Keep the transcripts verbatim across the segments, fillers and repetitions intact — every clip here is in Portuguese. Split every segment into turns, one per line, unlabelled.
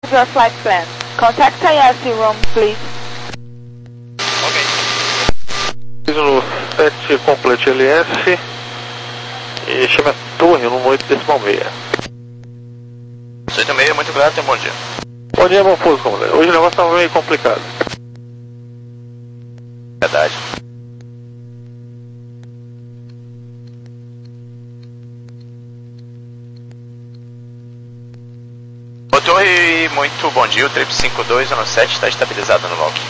Your flight plan. Contact I S C room, please.
Ok. No sete complete L S e chama Torre no oito decimal meia.
oito e meia, muito obrigado, tenha um bom dia.
Bom dia, bom pouso, comandante. Hoje o negócio estava meio complicado.
Verdade. Ô Torre, muito bom dia, o trip cinco dois um sete está estabilizado no log.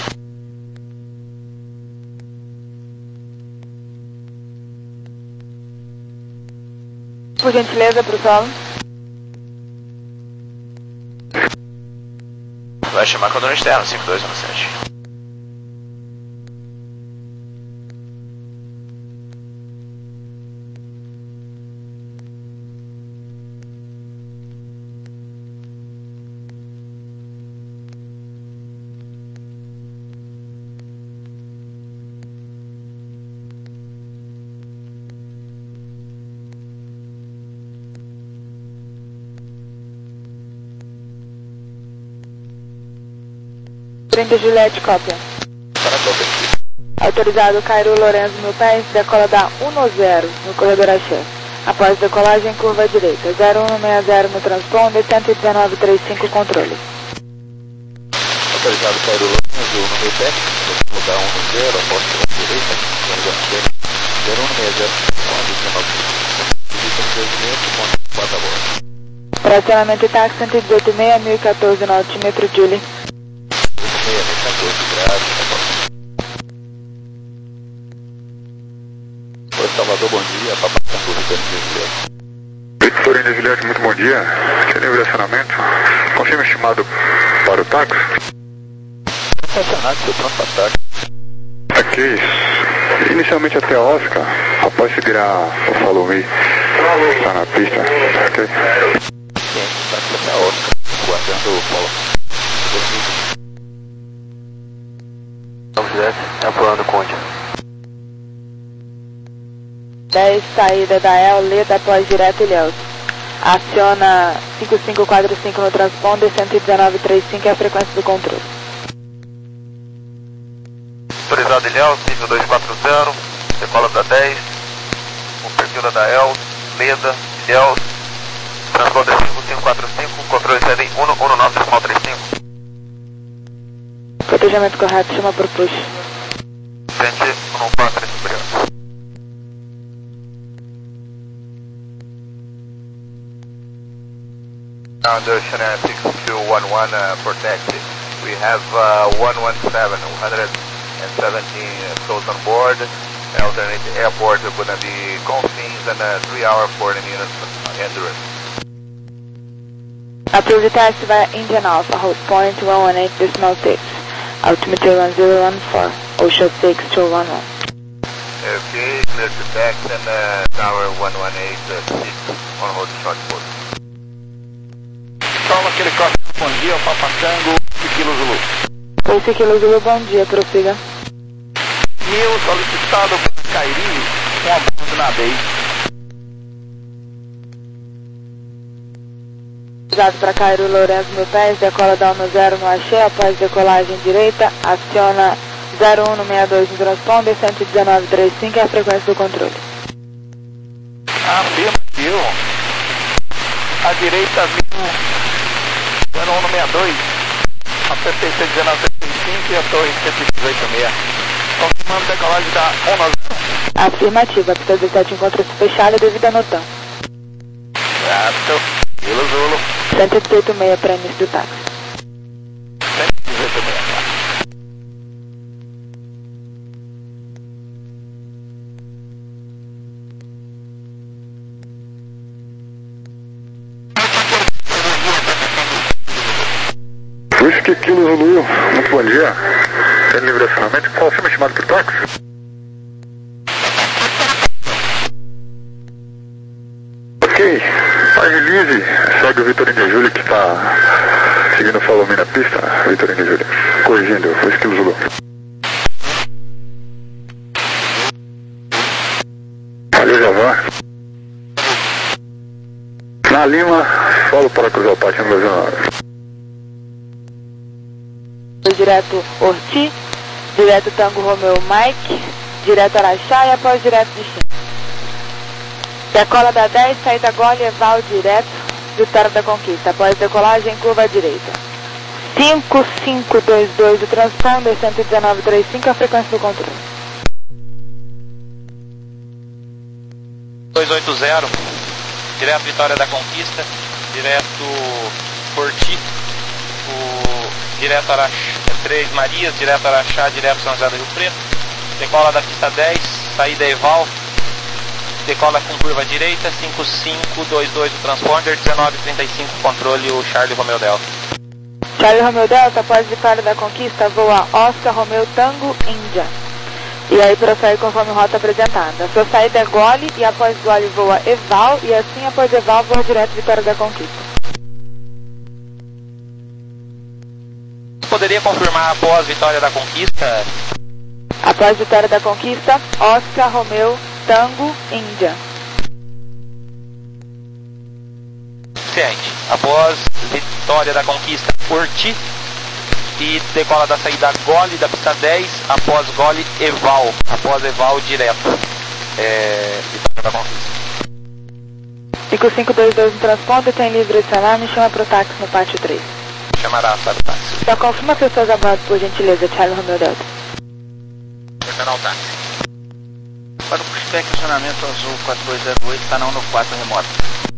Por gentileza, pro solo.
Vai chamar quando no externo, cinco dois um sete.
trinta Juliette, cópia.
Para cópia.
Autorizado Cairo Lourenço mil pés, decola da um zero no corredor Axé. Após decolagem, curva à direita. zero um seis zero no transponder, cento e dezenove trinta e cinco, controle.
Autorizado Cairo Lourenço mil pés, decola da um zero, após curva à direita, zero um seis zero, dezenove trinta e cinco.
Fracionamento táxi cento e dezoito vírgula seis, mil e quatorze no altímetro, Julie.
Oi, Salvador, bom dia. Papai Tango, Vitor Juliette.
Vitor Juliette, muito bom dia. Sem direcionamento. Confirma estimado para o táxi?
Estacionado, seu pronto para táxi.
Ok. Inicialmente até Oscar, após seguir a Follow Me, está na pista. Ok.
Sim, táxi até Oscar, guardando o polo. Vamos direto, é apurando o Conde.
dez, saída da El, Leda após direto Ilhéus. Aciona cinco cinco quatro cinco no transponder, cento e dezenove trinta e cinco é a frequência do controle.
Autorizado Ilhéus, nível dois quatro zero, decola da dez, o perfil da El, Leda, Ilhéus, transponder cinco cinco quatro cinco, controle sede um um nove decimal trinta e cinco.
Cotejamento correto, chama por push.
Frente um quatro, obrigado. Under Channel six two one one uh, for taxi. We have uh, one one seven, one hundred seventeen souls on board. Alternate airport gonna be Confins and uh, three hour forty minutes endurance.
Approved taxi via Indian Alpha, hold point one one eight decimal six. Altimeter one zero one four, OSHA six two one one.
Okay, clear to taxi and uh, tower one one eight six on hold short port.
Salva aquele carro, bom dia, Papa Tango, Kilo Zulu.
Esse Kilo Zulu, bom dia, prossiga.
Mil solicitado para Cairi, com a bordo na base.
Autorizado para Cairo Lourenço mil pés, decola da um zero no Axé, após decolagem direita, aciona zero um seis dois no transponder, cento e dezenove trinta e cinco é a frequência do controle.
Afirmativo. À direita, zero um seis dois, a P P C dezenove trinta e cinco e a torre cento e dezoito seis. Confirmando decolagem da um zero.
Afirmativa, a pista dezessete encontra-se fechada devido a notão.
Certo. Kilo Zulu.
cento e dezoito seis para início do táxi.
cento e dezoito seis.
Whisky Kilo Zulu, muito bom dia. Tem livre acionamento, qual o estimado para o táxi? Ok, agilize, segue o Vitor de Júlio que está seguindo o Follow Me na pista, Vitor de Júlio, corrigindo, Whisky Kilo Zulu. Valeu, Javan. Na Lima, falo para cruzar o pátio no Brasil.
após direto Orti, direto Tango Romeo Mike, direto Araxá e após direto destino. Decola da dez, saída Gole, Eval direto, Vitória da Conquista, após decolagem, curva à direita. cinco cinco dois dois do transponder, cento e dezenove trinta e cinco, a frequência do controle.
dois oito zero, direto Vitória da Conquista, direto Porti, o direto Araxá, Três Marias, direto Araxá, direto São José do Rio Preto, decola da pista dez, saída Eval, decola com curva à direita, cinco cinco dois dois do transponder, dezenove trinta e cinco, controle o Charlie Romeo Delta.
Charlie Romeo Delta, após Vitória da Conquista, voa Oscar Romeo Tango Índia. E aí prossegue conforme rota apresentada. A sua saída é Gole e após Gole voa Eval e assim após Eval voa direto Vitória da Conquista.
Poderia confirmar após Vitória da Conquista?
Após Vitória da Conquista, Oscar Romeo Tango Índia.
Ciente. Após Vitória da Conquista, Orti e decola da saída Gole da pista dez, após Gole Eval, após Eval direto é, Vitória da Conquista.
cinco cinco dois dois no transponder, tem livre esse alarme, chama pro táxi no pátio três.
Chamará para o táxi.
Só confirma pessoas a bordo, por gentileza, Charlie Romeo Delta.
Terminal táxi.
Para o pushback estacionamento azul quatro dois zero oito, canal no quatro remoto.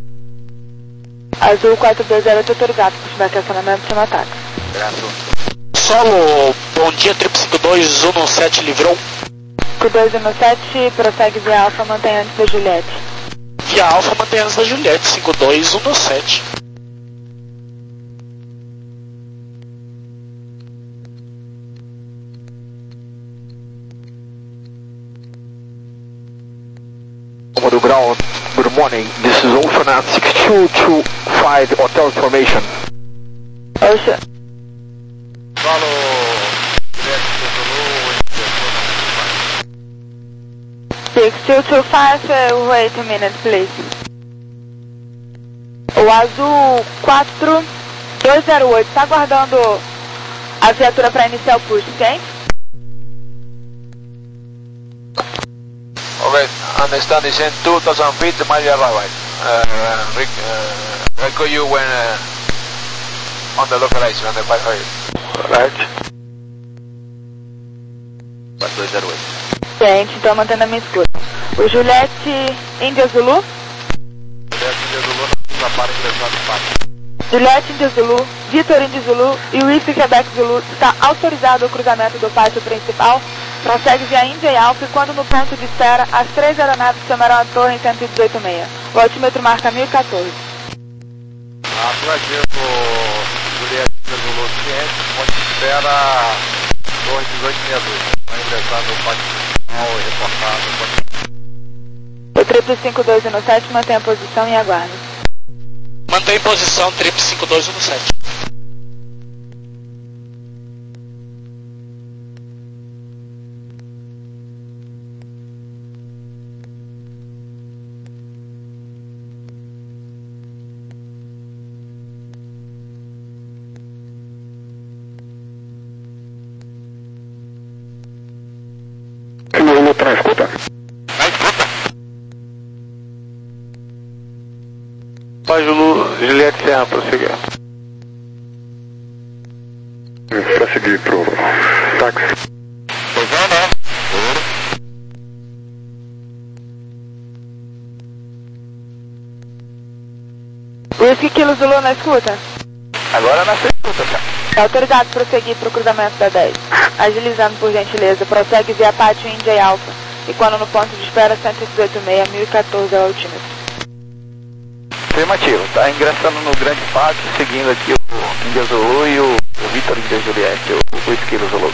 Azul quatro dois zero oito autorizado, pushback estacionamento, chama táxi.
Graças.
Solo, bom dia, trip cinco dois um sete, livrou.
cinco dois um sete, prossegue via Alfa, mantém antes da Juliette.
Via Alfa, mantém antes da Juliette, cinco dois um sete.
Comando Ground, good morning. This is Ocean six two two five Hotel Information.
Ocean.
Solo direto
six two two five, uh, wait a minute, please. O azul quatro dois zero oito, está aguardando a viatura para iniciar o push, ok?
Okay, understand is in two thousand feet, my arrival. Uh, rec uh, record you when uh, on the localization, on the five hundred.
Right.
quatro dois zero oito.
Gente, então mantendo a minha escuta. O Juliette Índia Zulu.
Juliette Índia Zulu na para ingressar do pátio.
Juliette Índia Zulu, Vitor Índia Zulu e Whisky Quebec Zulu está autorizado o cruzamento do pátio principal. Prossegue via Índia e Alfa e quando no ponto de espera, as três aeronaves chamarão a torre em cento e dezoito vírgula seis. O altímetro marca mil e quatorze.
Afirmativo, Juliette Índia Zulu ciente, ponto de espera, torre dezoito sessenta e dois. Vai ingressar no pátio principal e reportar no ponto.
O triplo cinco dois um sete mantém a posição e aguarda.
Mantém posição, trip cinco dois um sete.
Zulu tá na escuta?
Na escuta.
Pai Zulu, Juliette Serra, prosseguir. Prosseguir pro táxi.
Pois é, né?
Whisky Kilo Zulu na escuta.
Agora na escuta, cara.
É autorizado prosseguir para o cruzamento da dez. Agilizando por gentileza, prossegue via pátio Índia e Alfa. E quando no ponto de espera cento e dezoito vírgula seis, mil e quatorze é o altímetro.
Afirmativo, está ingressando no grande pátio, seguindo aqui o Índia Zulu e o, o Vitor Índia Juliette, o, o Whisky Zulu.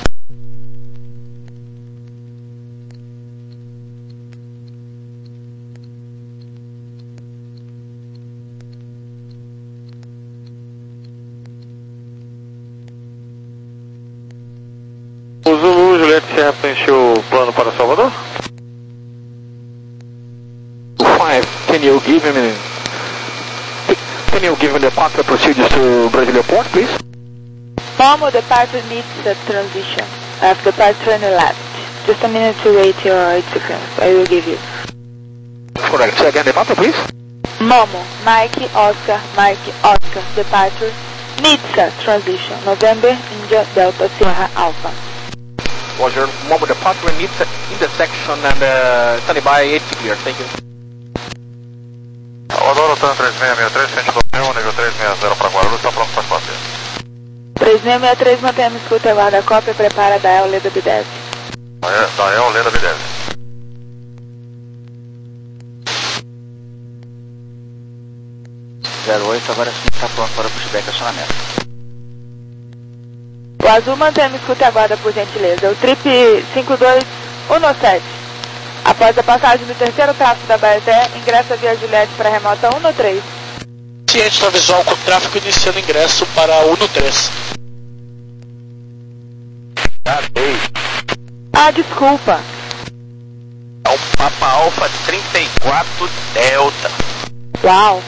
O Zulu, Juliette Serra, preencheu o plano para Salvador? Five, can you give me, can you give me the departure procedures to Brasilia Port, please?
Momo, departure needs a transition. After departure, turn left. Just a minute to wait your eight seconds. I will give you.
Correct. Say again, departure, please.
Momo, Mike, Oscar, Mike, Oscar, departure, needs a transition. November, India, Delta, Sierra, Alpha.
Roger. Momo, departure needs a intersection and uh, standing by eight clear. Thank you.
Odoro, TAM três seis seis três, frente do meu, nível três seis zero para Guarulhos, está pronto para cópia.
três seis seis três, mantemos escuta, aguarda a cópia, prepara da El, Leda Bidev.
Da El, Leda Bidev.
zero oito, agora sim está pronto para o pushback e acionamento.
O azul mantemos escuta, aguarda por gentileza. O trip cinco dois um sete. Após a passagem do terceiro tráfego da Baeté, ingressa via Juliette para a remota um três.
Ciente da visual com tráfego iniciando ingresso para um três.
Ah, desculpa.
É o Papa Alpha trinta e quatro Delta.
Uau.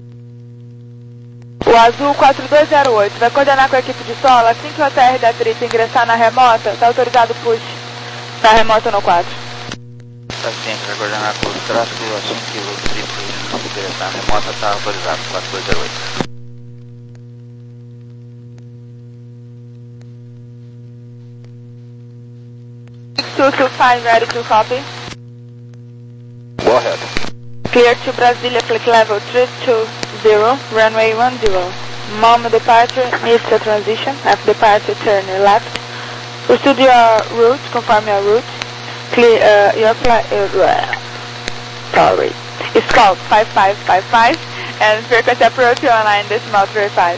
O azul quatro dois zero oito vai coordenar com a equipe de solo assim que o A T R da trip ingressar na remota, está autorizado o push na remota no quatro.
Está ciente, vai coordenar com o tráfego assim que o triplo ingressar na remota, está autorizado, quatro dois zero oito.
two two five, ready to copy.
Go ahead.
Clear to Brasilia, flight level three two zero, runway one zero. Momo departure needs a transition. After departure, turn left. Proceed your route, confirm your route. Clear uh, your flight. Uh, sorry. It's called five five five five and frequency approach online decimal three five.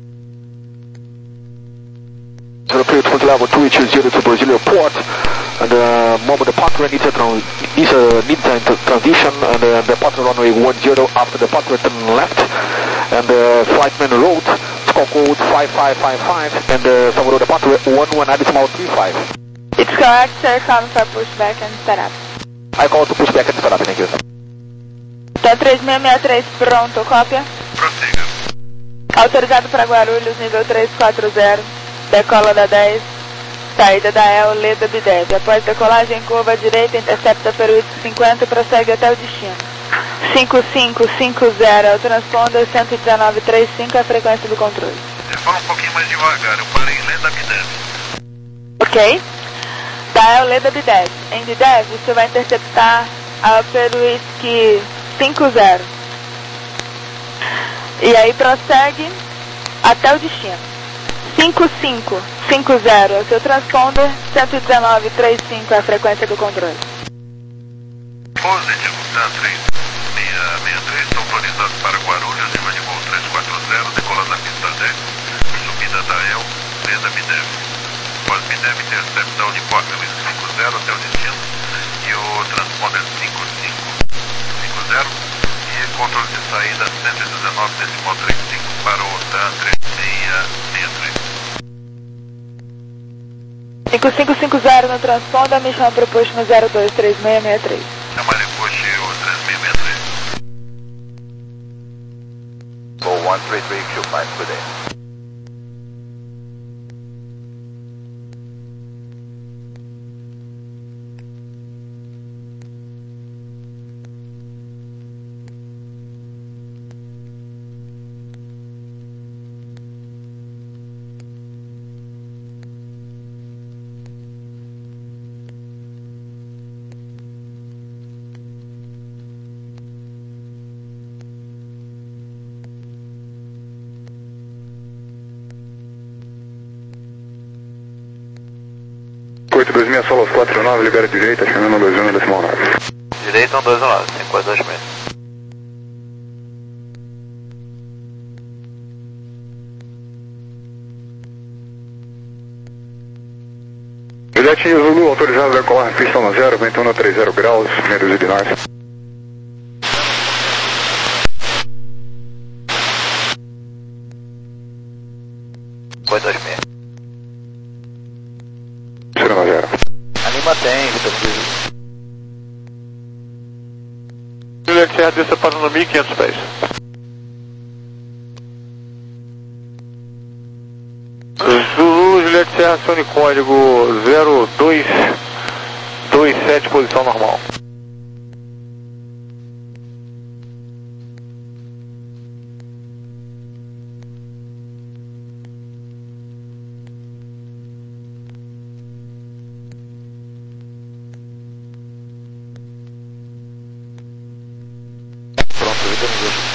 European flight level two two zero to Brazil Airport, and uh, Momo departure needs a, tran needs a, needs a transition, and uh, departure runway one zero, after departure turn left, and uh, flightman route, it's called code five five five five, and uh, Salvador departure one one decimal three five.
It's correct, sir, coming for pushback and setup.
I call to pushback and setup, thank you.
Tá três seis seis três pronto, cópia.
Prossiga.
Autorizado para Guarulhos, nível três quatro zero. Decola da dez, saída da El, Leda Bidev. Após decolagem, curva à direita, intercepta Peruíte cinquenta e prossegue até o destino. cinco cinco cinco zero, é o transponder cento e dezenove trinta e cinco, a frequência do controle.
Fala um pouquinho mais devagar, eu parei em Leda Bidev.
Ok? Da El, Leda Bidev. Em Bidev, você vai interceptar a Peruíte cinco zero. E aí prossegue até o destino. cinco cinco cinco zero é o seu transponder, cento e dezenove trinta e cinco é a frequência do controle.
Positivo, TAM três seis seis três, estão autorizados para Guarulhos, nível de voo três quatro zero, decola da pista dez, subida da El, Leda Bidev. Após Bidev, intercepta o Unipópolis cinco zero até o destino, e o transponder cinco cinco cinco zero, e controle de saída cento e dezenove decimal trinta e cinco para o TAM três seis seis três.
cinco cinco cinco zero no transponder, mission propulsion no zero dois três seis seis três.
Chama depois o três seis seis três. Go one three three Q five, good day.
oito dois seis, Solos quatro nove, libera direita, chamando um dois um, decimal nove.
Direita um dois um nove, cinco dois seis.
Juliette Zulu, autorizado a decolar pista no zero, vento um trinta graus, menos de nós.
Foi dois seis.
zero no zero.
Ali mantém, Vitor.
Juliette Serra, desça para no mil e quinhentos pés.
Zulu
Juliette Serra, acione código zero dois dois sete, posição normal. Pronto, Vitor Miguel.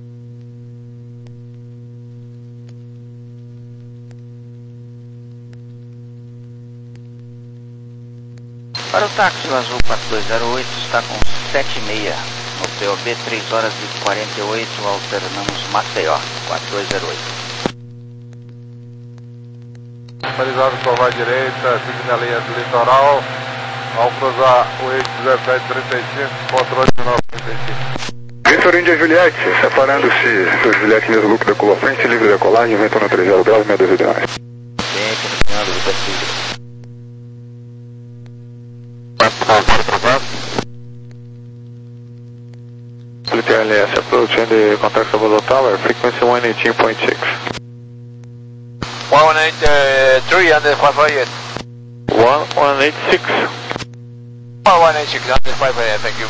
Para o táxi azul quatro dois zero oito, está com sete e meia. No P O B três horas e quarenta e oito, alternamos Maceió, quatro dois zero oito.
Finalizado com a direita, siga na linha do litoral. Ao cruzar o eixo dezessete trinta e cinco, controle de nove trinta e cinco.
Vitor Índia Juliette, separando-se do Juliette mesmo lucro da curva frente, livre de decolagem, vento no trinta graus, meia dúzia de nós.
Bem, comissionado Vitor Tigre.
Split L S approaching the contact Salvador Tower, frequency one eighteen point six.
one eighty-three and five eight.
one eighty-six.
one eighty-six and five eight, thank you.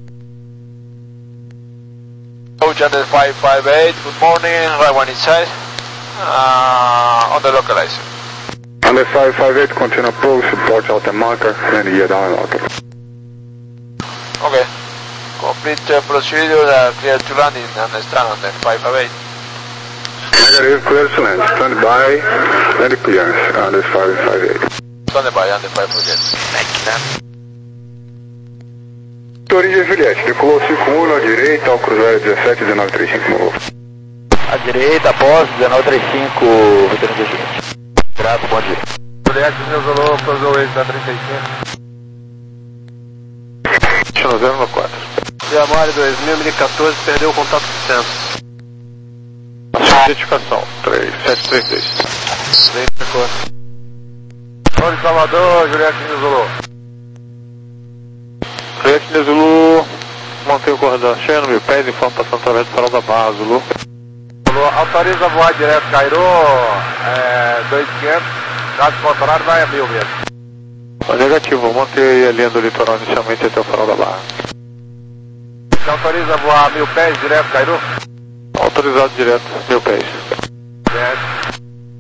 Coach under five five eight, good morning, right one inside, uh, on the localizer.
Under five five eight, continue approach, port out the marker, and gear down local.
Okay, complete uh, procedure, uh, clear to landing and stand on the five five eight.
Negative, clear to land, stand by, land clearance, under five five eight.
Stand by under five five eight.
Vitor Índia Juliette, decolou cinco um na direita, ao cruzar dezessete dezenove trinta e cinco no novo.
À direita, após dezenove trinta e cinco, Vitor Índia Juliette. Grato, bom dia.
Juliette desolou, cruzou o eixo da trinta e cinco.
Chino zero no quatro.
Diamante dois mil e quatorze, perdeu o contato com o centro.
Identificação, três sete três dois.
Fora de Salvador, Juliette desolou.
Juliette Zulu, mantém o corredor cheio, no mil pés, informação através do farol da barra, Zulu.
Autoriza a voar direto, Cairo, é, dois mil e quinhentos, caso contrário vai a mil mesmo.
Negativo, manter a linha do litoral inicialmente até o farol da barra.
Você autoriza a voar mil pés direto, Cairo?
Autorizado direto, mil pés.
Certo.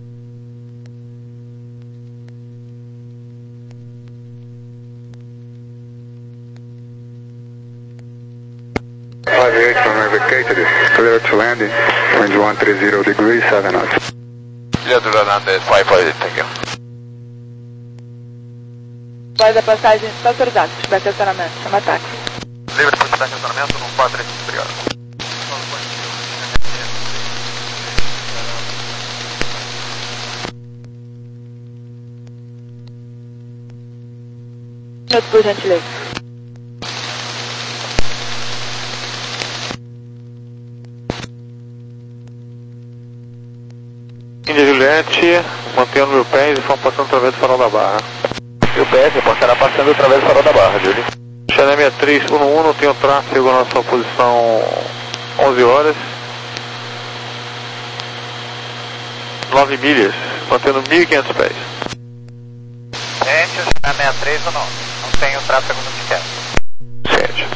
five eight from vacated, clear to landing, range one thirty degrees, seven knots.
Clear to land under five five eight, thank you.
Voz da passagem está autorizado, se tiver estacionamento, chama táxi.
Livre para esse estacionamento no quatro três cinco, obrigado.
Minuto, por gentileza.
Índia Juliette, mantendo mil pés e vão passando através do farol da barra.
E o P S passará passando através do farol da barra, Júlio.
Channel sessenta e três um um, tem o tráfego na sua posição onze horas. nove milhas, mantendo mil e quinhentos pés.
Gente, o Channel sessenta e três ou não? Não tem o tráfego no que quer.
Sente.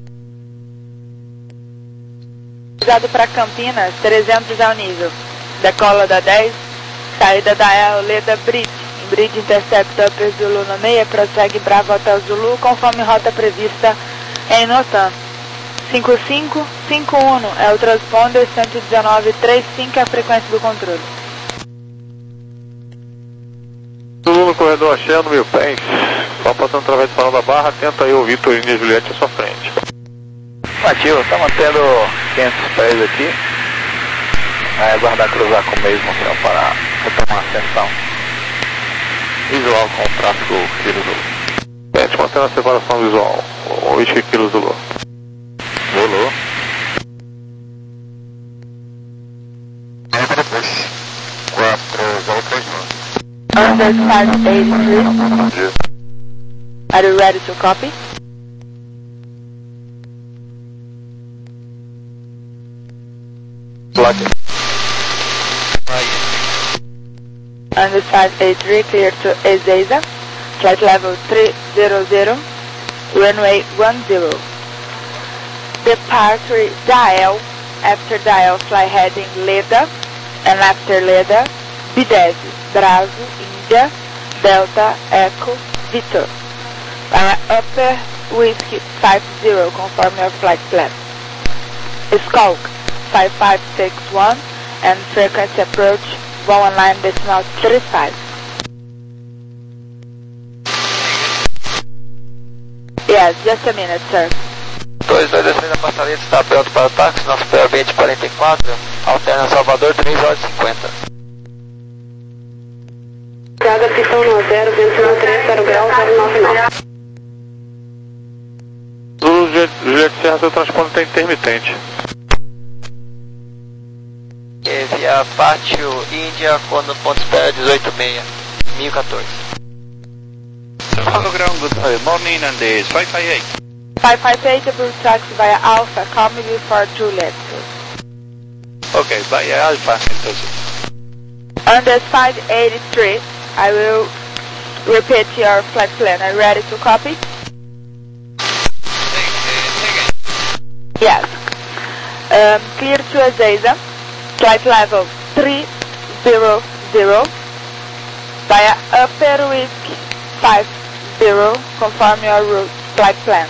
Usado para Campinas, trezentos ao nível. Decola da dez, saída da Eoleda Bridge. Em Bridge Intercept Upper Zulu no meia, prossegue Bravo Hotel Zulu, conforme rota prevista em Notan. cinco cinco cinco um é o transponder cento e dezenove trinta e cinco, é a frequência do controle.
Zulu no corredor achando mil pés, só passando através do farol da barra, tenta aí o Vitor Índia Juliette à sua frente.
Ativo, está mantendo quinhentos pés aqui. Vai aguardar cruzar com o mesmo céu para retomar a ascensão. Visual com o tráfego Kilo Zulu.
Sente, mantendo a separação visual, o eixo Kilo Zulu.
Zulu.
Under five eighty-three. Are you ready to copy? Under five eight three, clear to Ezeiza, flight level three hundred, runway one zero. Departure dial, after dial fly heading Leda, and after Leda, B ten, Bravo, India, Delta, Echo, Victor. Para Upper Whiskey five zero, conform your flight plan. Skulk five five six one, and frequency approach one nine decimal three five. Yes, just a minute, sir.
dois dois dois três na passarela, está pronto para o táxi, nosso P B quarenta e quatro, alterna Salvador, três horas e cinquenta.
Estrada pistão no zero, vento três, zero grau, zero nove nove.
Zulu Juliette Serra, seu transponder está intermitente.
E via Pátio, Índia, quando ponto espera dezoito seis, mil e quatorze.
Hello ground, good morning, and is five five eight.
five five eight, double taxi via Alpha, call me before Juliet.
Ok, vaya Alfa, entonces.
Under five eighty-three, I will repeat your flight plan. Are you ready to copy? Yes. Um, clear to Ezeiza, flight level three hundred, via Upper Whiskey five zero, confirm your route, flight plan.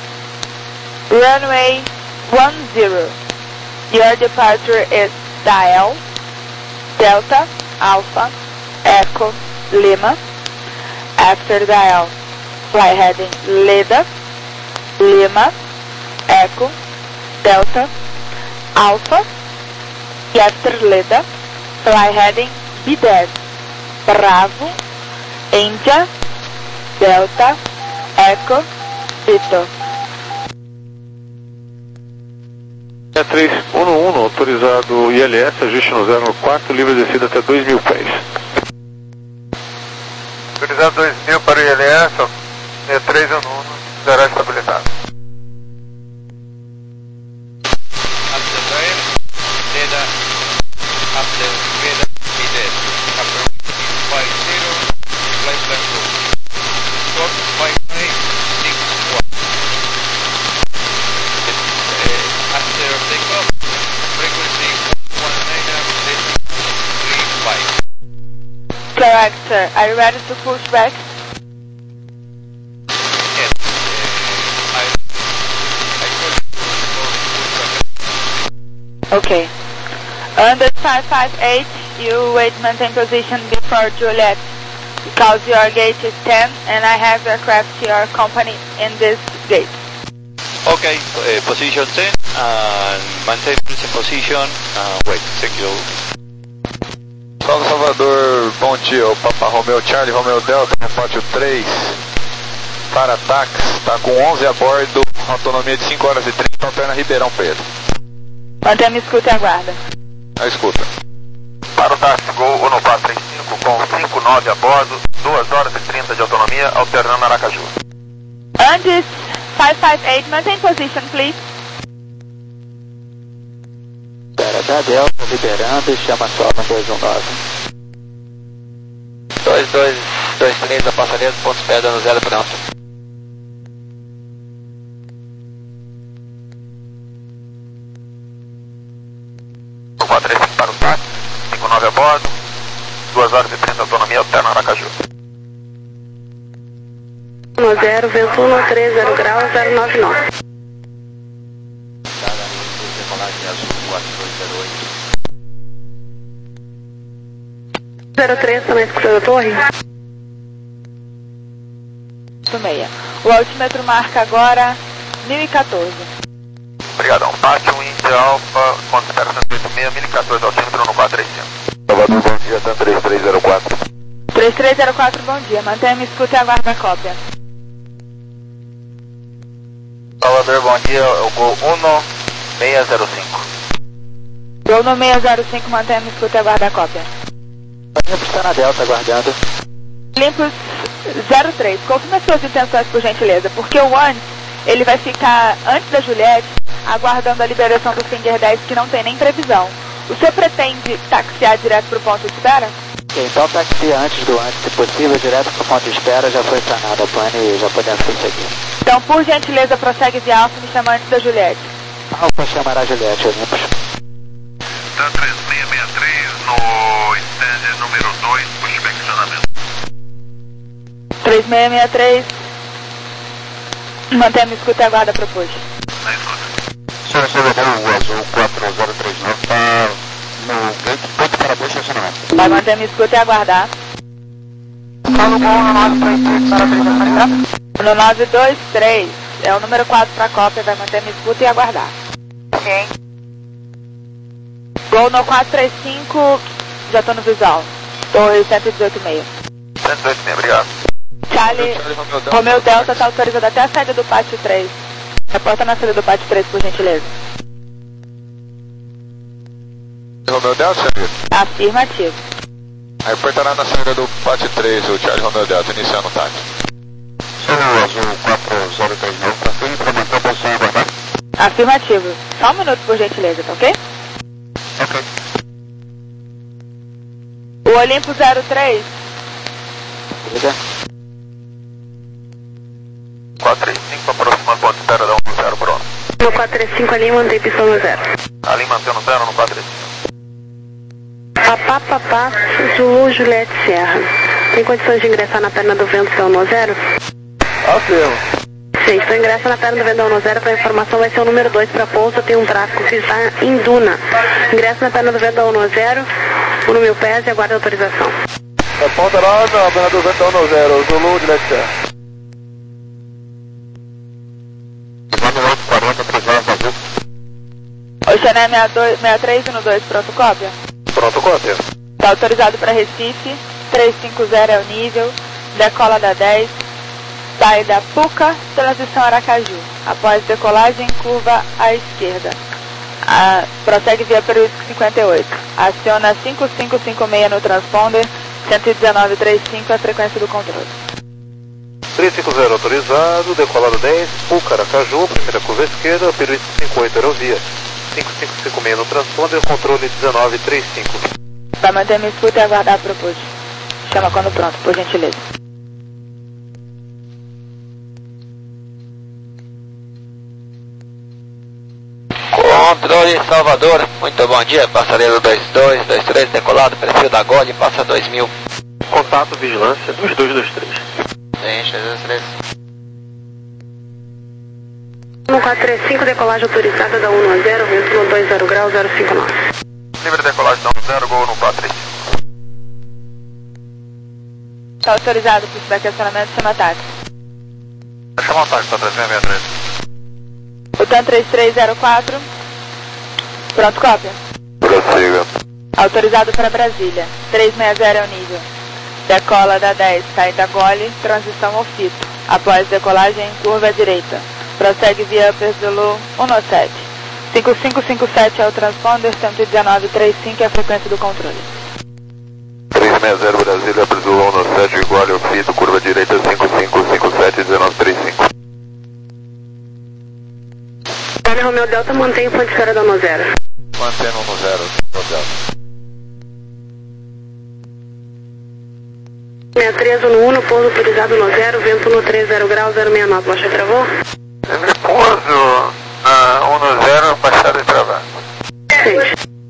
Runway one zero, your departure is dial, Delta, Alpha, Echo, Lima. After dial, fly heading Leda, Lima, Echo, Delta, Alpha, e after Leda, fly heading B ten, Bravo, India, Delta, Echo, Victor.
É três um um, autorizado I L S, ajuste no zero quatro, livre descida até dois mil pés.
Autorizado dois mil para o I L S, é três um um, será estabilizado.
After Israel, Leda, after Leda, Mides, after five zero, flight plan two. Squawk five five six one. After takeoff, frequency one nine three five.
Correct, sir. Are you ready to push back?
Yes, uh, I, I told you to go
Okay. Under five five eight, you wait maintain position before Juliet, because your gate is ten, and I have aircraft your company in this gate.
Okay, uh, position ten, and maintain present position, uh, wait, thank you.
São Salvador, bom dia, o Papa Romeo Charlie, Romeo Delta, repórter três, para táxi, está com onze a bordo, autonomia de cinco horas e trinta, alterna Ribeirão Preto.
Mantenha escuta e aguarda.
A escuta.
Para o táxi Gol um quatro três cinco com cinco nove a bordo, duas horas e trinta de autonomia, alternando Aracaju.
Andes five five eight, maintain position, please.
Espera da Delta, liberando, chama Soma dois um nove. dois dois dois três da passarela, ponto espera no zero pronto.
um quatro três cinco para o táxi, cinco nove a bordo, duas horas e trinta de autonomia, alterna Aracaju.
um zero, vento um três, zero grau, zero nove nove. zero três, também escutando a torre?
meia. O altímetro marca agora mil e quatorze.
Obrigadão. Pátio Índia Alfa, ponto espera cento e oitenta e seis, mil e quatorze altímetro no quatro três cinco.
Salvador, bom dia, TAM três três zero quatro.
três três zero quatro, bom dia. Mantenha-me escuta e aguarda a cópia.
Salvador, bom dia, o Gol um seis zero cinco.
Gol no seis zero cinco, mantenha-me escuta e aguarda a cópia.
Está na Delta, aguardando.
Limpos zero três, confirma suas intenções por gentileza, porque o antes, ele vai ficar antes da Juliette, aguardando a liberação do Finger dez, que não tem nem previsão. O senhor pretende taxiar direto para o ponto de espera?
Ok, então taxia antes do antes, se possível, direto para o ponto de espera, já foi sanado a pane e já podemos prosseguir.
Então, por gentileza, prossegue via Alfa, me chama antes da Juliette.
Alfa chamará a Juliette, Olympus.
Tá três seis seis três no stand número dois, pushback acionamento.
três seis seis três. Mantenha-me escuta e aguarda para push.
Na escuta.
Senhora C V D, o azul quatro zero três nove está no gate, ponto para push acionamento.
Vai manter-me escuta e aguardar.
Fala bom no nove três três para três nove.
No nove dois três, é o número quatro para cópia, vai manter-me escuta e aguardar.
Ok.
Gol no quatro três cinco, já tô no visual. Torre cento e dezoito e meio.
cento e dezoito e meio, obrigado.
Charlie, Romeu Delta está autorizado até a saída do pátio três. Reporta na saída do pátio três, por gentileza.
Romeu Delta, senhor?
Afirmativo.
Reportará na saída do pátio três, o Charlie Romeu Delta, iniciando o táxi.
Senhor azul quatro zero três nove, está firme para manter a posição e aguardar?
Afirmativo. Só um minuto, por gentileza, tá ok?
Ok.
O Olimpo zero três.
Liga.
quatro três cinco, aproximando ponto de espera da um zero por hora.
No quatro três cinco ali, mantém pistão no zero.
Ali mantendo zero no quatro três cinco.
Papá, papá, Zulu, Juliette Serra. Tem condições de ingressar na perna do vento pelo no zero?
Afirmo.
Sim, então ingressa na perna do vento no zero, para informação vai ser o número dois para pouso, tem um tráfego que está em Duna. Ingressa na perna do vento no zero, no mil pés e aguarda a autorização.
Aponta lá na perna do vento no zero, Zulu, Juliette Serra.
oito quarenta, três horas azul.
Oxané sessenta e três no dois, pronto, cópia?
Pronto, cópia.
Está autorizado para Recife, trezentos e cinquenta é o nível, decola da dez, sai da Puca, transição Aracaju. Após decolagem, curva à esquerda. A, prossegue via Peruísco cinquenta e oito. Aciona cinco cinco cinco seis no transponder, cento e dezenove trinta e cinco é a frequência do controle.
trezentos e cinquenta autorizado, decolado dez, Puca, Aracaju, primeira curva à esquerda, Peruísco cinquenta e oito, aerovia. cinco cinco cinco seis no transponder, controle dezenove trinta e cinco.
Vai manter-me escuta e aguardar para o push. Chama quando pronto, por gentileza.
Controle Salvador, muito bom dia, passareiro dois dois, dois três, decolado, perfil da Gole, passa dois mil.
Contato, vigilância, dois dois dois três.
Sim, dois dois três.
No quatro três cinco, decolagem autorizada da um no zero, vento no dois zero grau, zero cinco nove.
Livre decolagem da um zero, gol no quatro três cinco.
Está autorizado para o estacionamento, chama táxi.
Chama o táxi para três seis seis três.
O TAM três três zero quatro. Pronto, cópia?
Prossiga.
Autorizado para Brasília, trezentos e sessenta é o nível. Decola da dez, sai da Gole, transição ao fito. Após decolagem, curva à direita. Prossegue via Upper Zulu cento e sete. cinco cinco cinco sete é o transponder, cento e dezenove trinta e cinco é a frequência do controle.
trezentos e sessenta Brasília, Upper Zulu cento e sete, igual ao fito, curva direita cinco cinco cinco sete, dezenove trinta e cinco.
Charlie Romeu Delta, mantém o ponto de espera da um zero.
Mantendo no zero, Romeu Delta.
sessenta e três no um, pouso autorizado no zero, vento no três zero grau, zero sessenta e nove. Baixa travou?
Livre pouso na um no zero, baixada e travada.
Sim.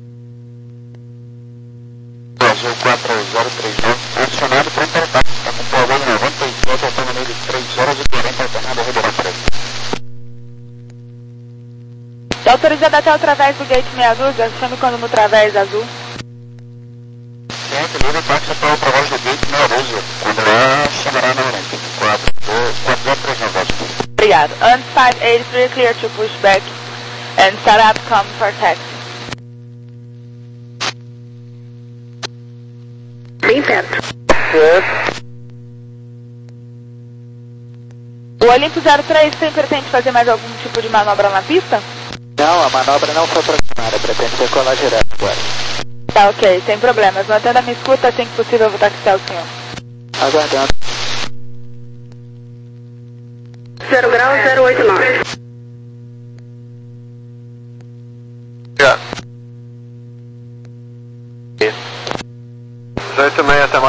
Azul quatro zero três nove, acionado para o táxi, está com problema noventa e três, alternando de três horas e quarenta, alternando a Ribeirão Preto.
Está autorizado até o través do gate meia dúzia, chame quando no través azul.
Certo, livre táxi para o trabalho do gate meia dúzia, quando lá chamará novamente. quatro zero três nove, azul.
Obrigado. U N cinco oito três, clear to pushback and set up come for taxi.
Bem perto.
O Olimpo zero três tem pretende fazer mais algum tipo de manobra na pista?
Não, a manobra não foi programada, pretende decolar direto agora.
Tá ok, sem problemas. Mantendo a minha escuta, assim que possível eu vou taxiar o senhor.
Aguardando.
zero grau, zero oito nove.
Já. dezoito
oito meia, até mais.